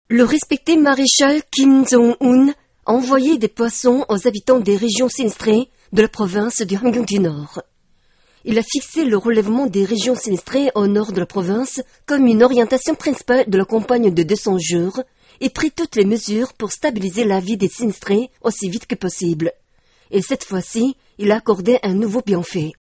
Le respecté maréchal Kim Jong-un a envoyé des poissons aux habitants des régions sinistrées de la province du Hamgyong du Nord. Il a fixé le relèvement des régions sinistrées au nord de la province comme une orientation principale de la campagne de 200 jours et pris toutes les mesures pour stabiliser la vie des sinistrés aussi vite que possible. Et cette fois-ci, il a accordé un nouveau bienfait.